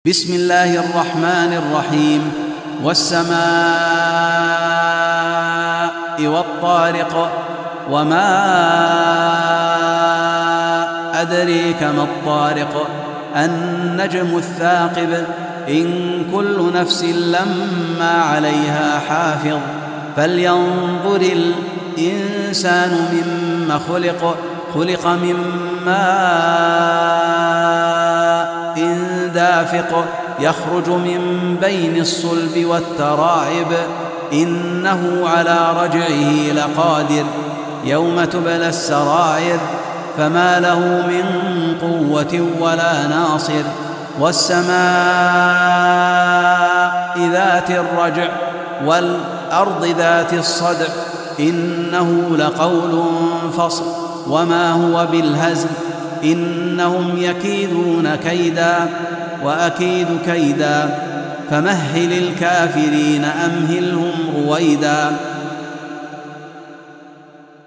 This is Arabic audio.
بسم الله الرحمن الرحيم. والسماء والطارق وما أدريك ما الطارق النجم الثاقب إن كل نفس لما عليها حافظ فلينظر الإنسان مما خلق من ماء دافق يخرج من بين الصلب والترائب إنه على رجعه لقادر يوم تبلى السرائر فما له من قوة ولا ناصر. والسماء ذات الرجع والأرض ذات الصدع إنه لقول فصل وما هو بالهزل إنهم يكيدون كيدا وأكيد كيدا فمهل الكافرين أمهلهم رويدا.